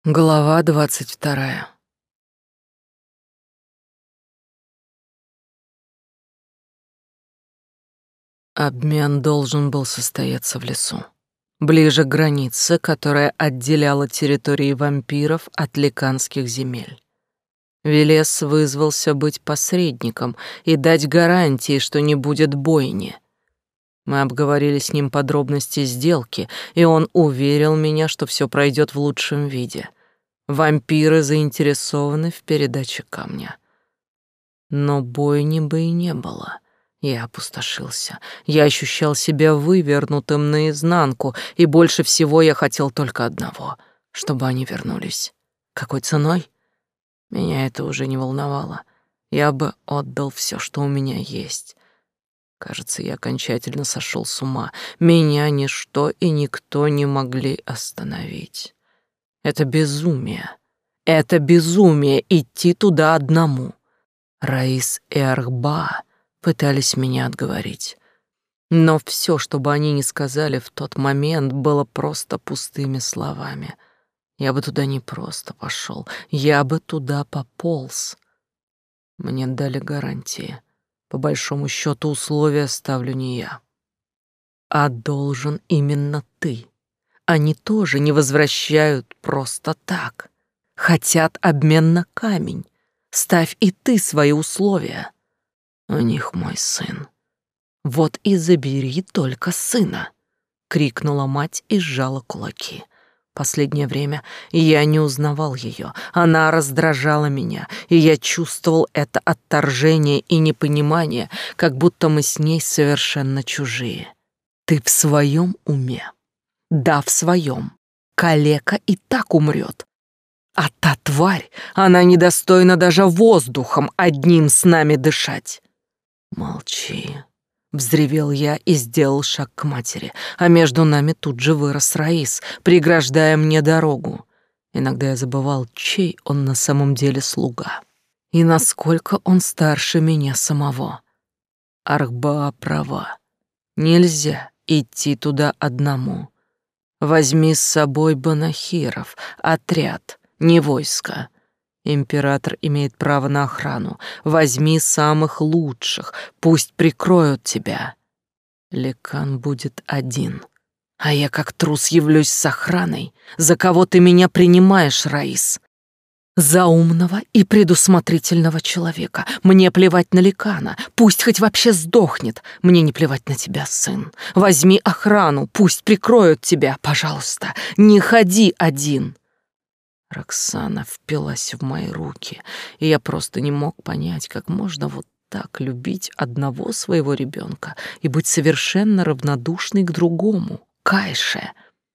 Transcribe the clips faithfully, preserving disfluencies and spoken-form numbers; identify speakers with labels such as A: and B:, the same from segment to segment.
A: Глава двадцать вторая. Обмен должен был состояться в лесу, ближе к границе, которая отделяла территории вампиров от ликанских земель. Велес вызвался быть посредником и дать гарантии, что не будет бойни. Мы обговорили с ним подробности сделки, и он уверил меня, что все пройдет в лучшем виде. Вампиры заинтересованы в передаче камня. Но бойни бы и не было. Я опустошился. Я ощущал себя вывернутым наизнанку, и больше всего я хотел только одного — чтобы они вернулись. Какой ценой? Меня это уже не волновало. Я бы отдал все, что у меня есть. Кажется, я окончательно сошел с ума. Меня ничто и никто не могли остановить. Это безумие. Это безумие идти туда одному. Раис и Архба пытались меня отговорить. Но все, что бы они ни сказали в тот момент, было просто пустыми словами. Я бы туда не просто пошел, я бы туда пополз. Мне дали гарантии. По большому счету условия ставлю не я. А должен именно ты. Они тоже не возвращают просто так. Хотят обмен на камень. Ставь и ты свои условия. У них мой сын. Вот и забери только сына, крикнула мать и сжала кулаки. Последнее время я не узнавал ее. Она раздражала меня, и я чувствовал это отторжение и непонимание, как будто мы с ней совершенно чужие. Ты в своем уме? Да, в своем. Калека и так умрет. А та тварь, она недостойна даже воздухом одним с нами дышать. Молчи, взревел я и сделал шаг к матери, а между нами тут же вырос Раис, преграждая мне дорогу. Иногда я забывал, чей он на самом деле слуга и насколько он старше меня самого. Архба права. Нельзя идти туда одному. Возьми с собой банахиров, отряд, не войско. Император имеет право на охрану. Возьми самых лучших, пусть прикроют тебя. Ликан будет один, а я как трус явлюсь с охраной. За кого ты меня принимаешь, Раис? За умного и предусмотрительного человека. Мне плевать на Ликана, пусть хоть вообще сдохнет. Мне не плевать на тебя, сын. Возьми охрану, пусть прикроют тебя, пожалуйста. Не ходи один. Роксана впилась в мои руки, и я просто не мог понять, как можно вот так любить одного своего ребенка и быть совершенно равнодушной к другому, Кайше.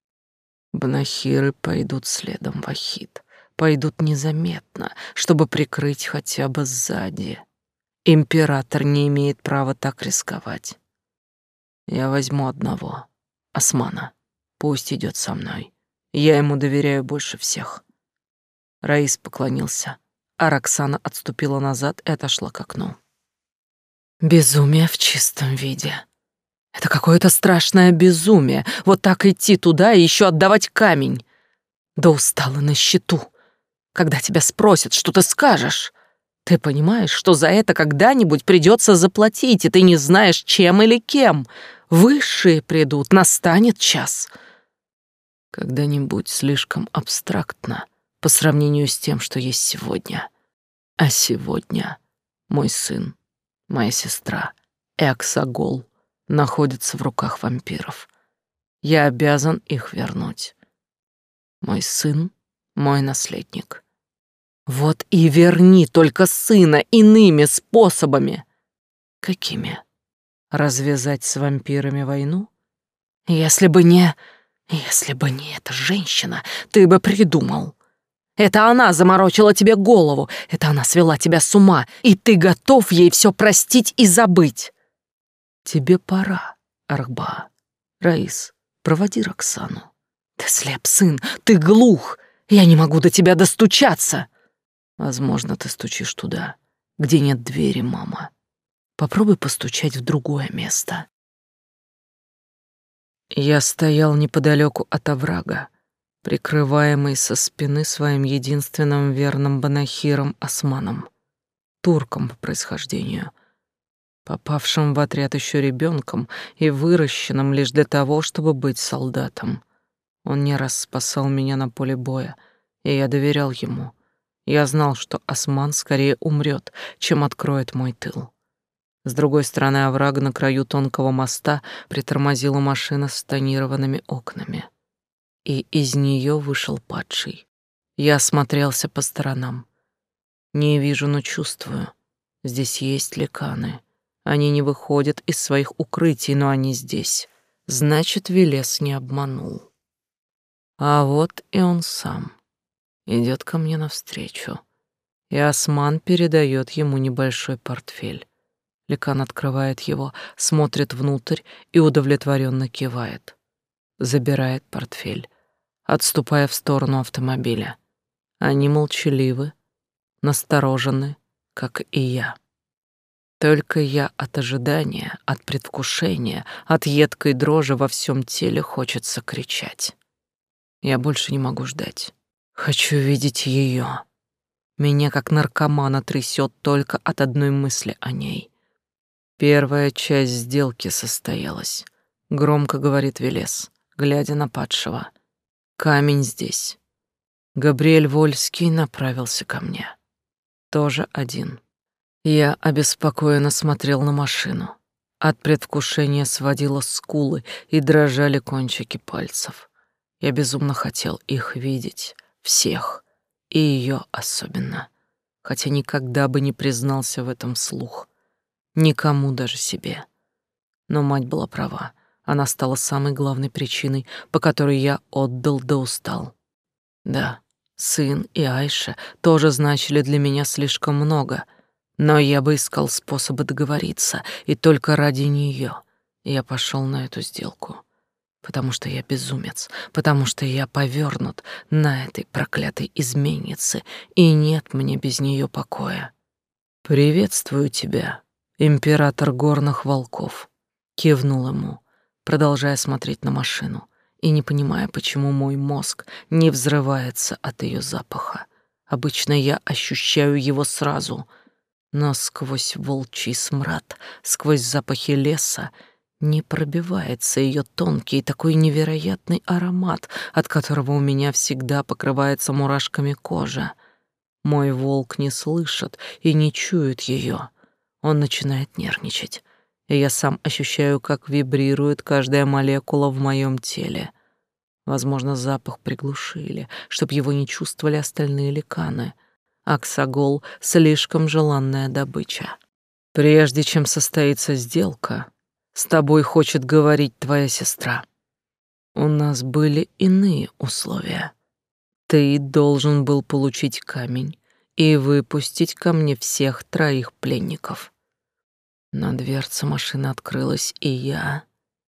A: Банахиры пойдут следом, Вахид. Пойдут незаметно, чтобы прикрыть хотя бы сзади. Император не имеет права так рисковать. Я возьму одного, Османа. Пусть идет со мной. Я ему доверяю больше всех. Раис поклонился, а Роксана отступила назад и отошла к окну. Безумие в чистом виде. Это какое-то страшное безумие. Вот так идти туда и еще отдавать камень. Да устала на счету. Когда тебя спросят, что ты скажешь? Ты понимаешь, что за это когда-нибудь придется заплатить, и ты не знаешь, чем или кем. Высшие придут, настанет час. Когда-нибудь слишком абстрактно по сравнению с тем, что есть сегодня. А сегодня мой сын, моя сестра, Эксагол, находятся в руках вампиров. Я обязан их вернуть. Мой сын, мой наследник. Вот и верни только сына иными способами. Какими? Развязать с вампирами войну? Если бы не... Если бы не эта женщина, ты бы придумал. Это она заморочила тебе голову, это она свела тебя с ума, и ты готов ей все простить и забыть. Тебе пора, Архба. Раис, проводи Роксану. Ты слеп, сын, ты глух, я не могу до тебя достучаться. Возможно, ты стучишь туда, где нет двери, мама. Попробуй постучать в другое место. Я стоял неподалеку от оврага, прикрываемый со спины своим единственным верным банахиром Османом, турком по происхождению, попавшим в отряд еще ребенком и выращенным лишь для того, чтобы быть солдатом. Он не раз спасал меня на поле боя, и я доверял ему. Я знал, что Осман скорее умрет, чем откроет мой тыл. С другой стороны оврага на краю тонкого моста притормозила машина с тонированными окнами, и из нее вышел падший. Я осмотрелся по сторонам. Не вижу, но чувствую. Здесь есть ликаны. Они не выходят из своих укрытий, но они здесь. Значит, Велес не обманул. А вот и он сам. Идет ко мне навстречу. И Осман передает ему небольшой портфель. Ликан открывает его, смотрит внутрь и удовлетворенно кивает. Забирает портфель, отступая в сторону автомобиля. Они молчаливы, насторожены, как и я. Только я от ожидания, от предвкушения, от едкой дрожи во всем теле хочется кричать. Я больше не могу ждать. Хочу видеть ее. Меня как наркомана трясет только от одной мысли о ней. Первая часть сделки состоялась. Громко говорит Велес, глядя на падшего. Камень здесь. Габриэль Вольский направился ко мне. Тоже один. Я обеспокоенно смотрел на машину. От предвкушения сводило скулы и дрожали кончики пальцев. Я безумно хотел их видеть, всех, и ее особенно, хотя никогда бы не признался в этом вслух. Никому, даже себе. Но мать была права. Она стала самой главной причиной, по которой я отдал да устал. Да, сын и Айша тоже значили для меня слишком много, но я бы искал способы договориться, и только ради нее я пошел на эту сделку. Потому что я безумец, потому что я повёрнут на этой проклятой изменнице, и нет мне без нее покоя. «Приветствую тебя, император горных волков», — кивнул ему, продолжая смотреть на машину и не понимая, почему мой мозг не взрывается от ее запаха. Обычно я ощущаю его сразу, но сквозь волчий смрад, сквозь запахи леса не пробивается ее тонкий такой невероятный аромат, от которого у меня всегда покрывается мурашками кожа. Мой волк не слышит и не чует ее. Он начинает нервничать, и я сам ощущаю, как вибрирует каждая молекула в моем теле. Возможно, запах приглушили, чтоб его не чувствовали остальные ликаны. Аксагол — слишком желанная добыча. Прежде чем состоится сделка, с тобой хочет говорить твоя сестра. У нас были иные условия. Ты должен был получить камень и выпустить ко мне всех троих пленников. Но дверца машины открылась, и я...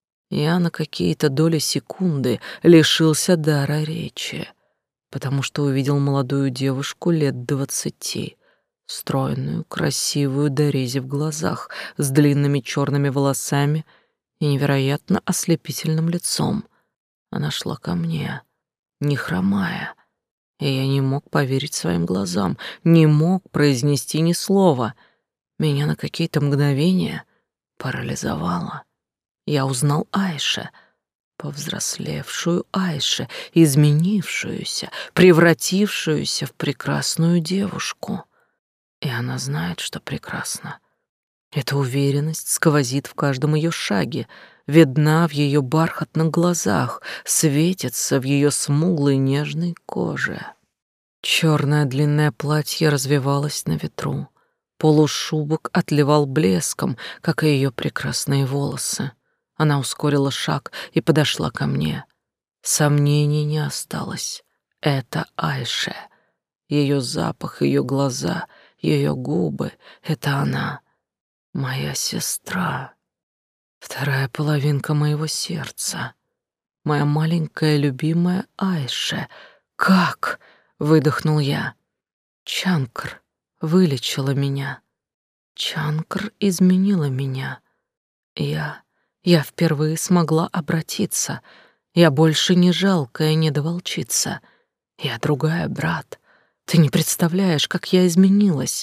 A: Я на какие-то доли секунды лишился дара речи, потому что увидел молодую девушку лет двадцати, стройную, красивую до рези в глазах, с длинными черными волосами и невероятно ослепительным лицом. Она шла ко мне, не хромая, и я не мог поверить своим глазам, не мог произнести ни слова. Меня на какие-то мгновения парализовало. Я узнал Айше, повзрослевшую Айше, изменившуюся, превратившуюся в прекрасную девушку. И она знает, что прекрасна. Эта уверенность сквозит в каждом ее шаге, видна в ее бархатных глазах, светится в ее смуглой нежной коже. Черное длинное платье развивалось на ветру, полушубок отливал блеском, как и ее прекрасные волосы. Она ускорила шаг и подошла ко мне. Сомнений не осталось. Это Айше. Ее запах, ее глаза, ее губы — это она. Моя сестра. Вторая половинка моего сердца. Моя маленькая любимая Айше. Как? Выдохнул я. Чанкр вылечила меня. Чанкр изменила меня. Я... Я впервые смогла обратиться. Я больше не жалкая недоволчица. Я другая, брат. Ты не представляешь, как я изменилась.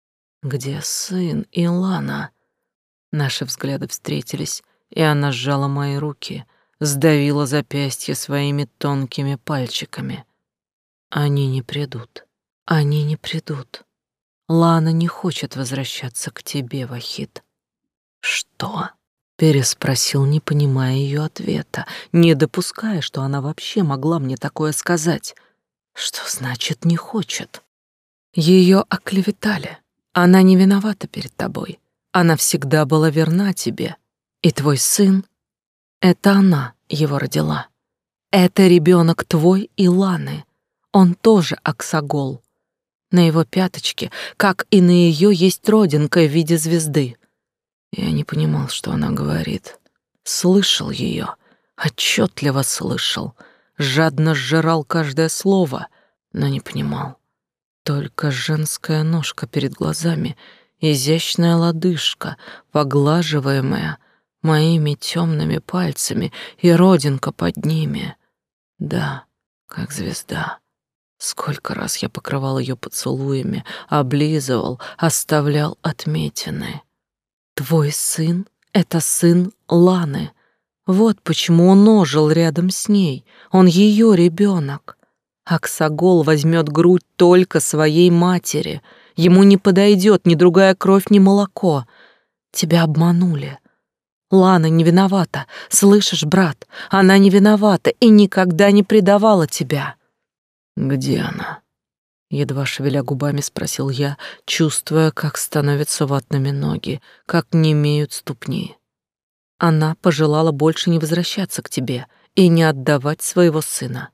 A: Где сын Илана? Наши взгляды встретились, и она сжала мои руки, сдавила запястье своими тонкими пальчиками. Они не придут. Они не придут. Лана не хочет возвращаться к тебе, Вахид. Что? Переспросил, не понимая ее ответа, не допуская, что она вообще могла мне такое сказать. Что значит «не хочет»? Ее оклеветали. Она не виновата перед тобой. Она всегда была верна тебе. И твой сын — это она его родила. Это ребенок твой и Ланы. Он тоже Аксагол. На его пяточке, как и на ее, есть родинка в виде звезды. Я не понимал, что она говорит. Слышал ее, отчетливо слышал, жадно сжирал каждое слово, но не понимал. Только женская ножка перед глазами, изящная лодыжка, поглаживаемая моими темными пальцами, и родинка под ними. Да, как звезда. Сколько раз я покрывал ее поцелуями, облизывал, оставлял отметины. Твой сын — это сын Ланы. Вот почему он ожил рядом с ней. Он ее ребенок. Аксагол возьмет грудь только своей матери. Ему не подойдет ни другая кровь, ни молоко. Тебя обманули. Лана не виновата. Слышишь, брат? Она не виновата и никогда не предавала тебя. Где она? Едва шевеля губами спросил я, чувствуя, как становятся ватными ноги, как немеют ступни. Она пожелала больше не возвращаться к тебе и не отдавать своего сына.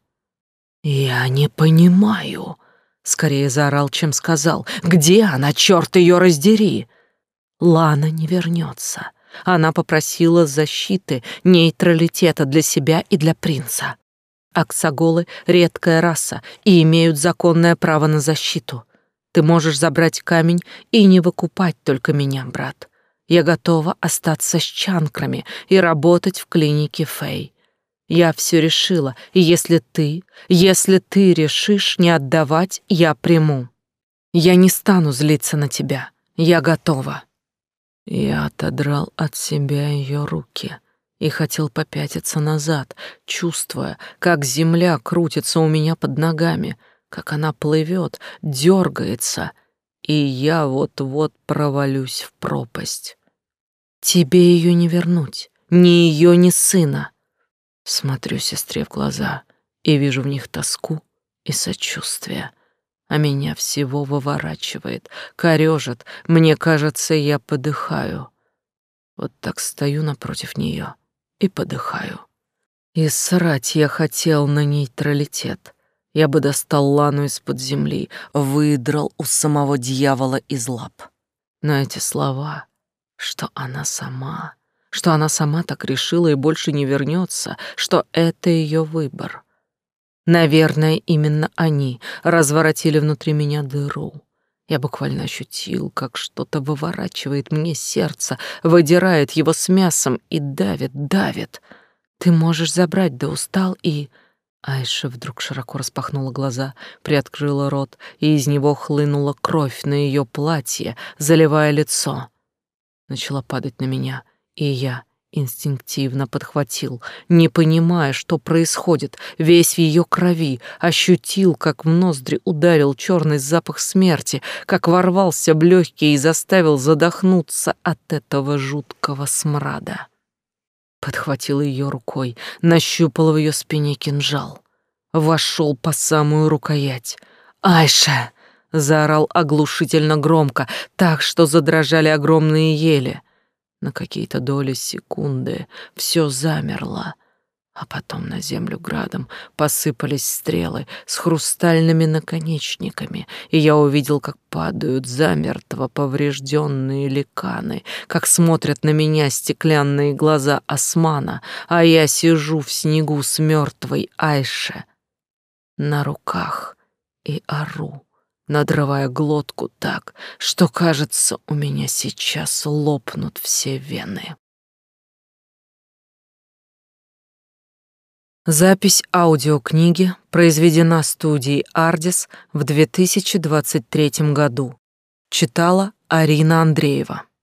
A: Я не понимаю, скорее заорал, чем сказал. Где она, черт ее раздери? Лана не вернется. Она попросила защиты, нейтралитета для себя и для принца. Аксаголы — редкая раса и имеют законное право на защиту. Ты можешь забрать камень и не выкупать только меня, брат. Я готова остаться с чанкрами и работать в клинике Фэй. Я все решила, и если ты, если ты решишь не отдавать, я приму. Я не стану злиться на тебя. Я готова. Я отодрал от себя ее руки и хотел попятиться назад, чувствуя, как земля крутится у меня под ногами, как она плывет, дергается, и я вот-вот провалюсь в пропасть. Тебе ее не вернуть, ни ее, ни сына. Смотрю сестре в глаза и вижу в них тоску и сочувствие, а меня всего выворачивает, корежит, мне кажется, я подыхаю. Вот так стою напротив нее и подыхаю. И срать я хотел на нейтралитет. Я бы достал Лану из-под земли, выдрал у самого дьявола из лап. Но эти слова, что она сама, что она сама так решила и больше не вернется, что это ее выбор. Наверное, именно они разворотили внутри меня дыру. Я буквально ощутил, как что-то выворачивает мне сердце, выдирает его с мясом и давит, давит. Ты можешь забрать, да устал, и... Айша вдруг широко распахнула глаза, приоткрыла рот, и из него хлынула кровь на ее платье, заливая лицо. Начала падать на меня, и я инстинктивно подхватил, не понимая, что происходит, весь в ее крови, ощутил, как в ноздри ударил черный запах смерти, как ворвался в легкие и заставил задохнуться от этого жуткого смрада. Подхватил ее рукой, нащупал в ее спине кинжал, вошел по самую рукоять. «Айша!» — заорал оглушительно громко, так что задрожали огромные ели. На какие-то доли секунды все замерло, а потом на землю градом посыпались стрелы с хрустальными наконечниками, и я увидел, как падают замертво поврежденные ликаны, как смотрят на меня стеклянные глаза Османа, а я сижу в снегу с мертвой Айше на руках и ору, надрывая глотку так, что, кажется, у меня сейчас лопнут все вены. Запись аудиокниги произведена студией «Ардис» в две тысячи двадцать третьем году. Читала Арина Андреева.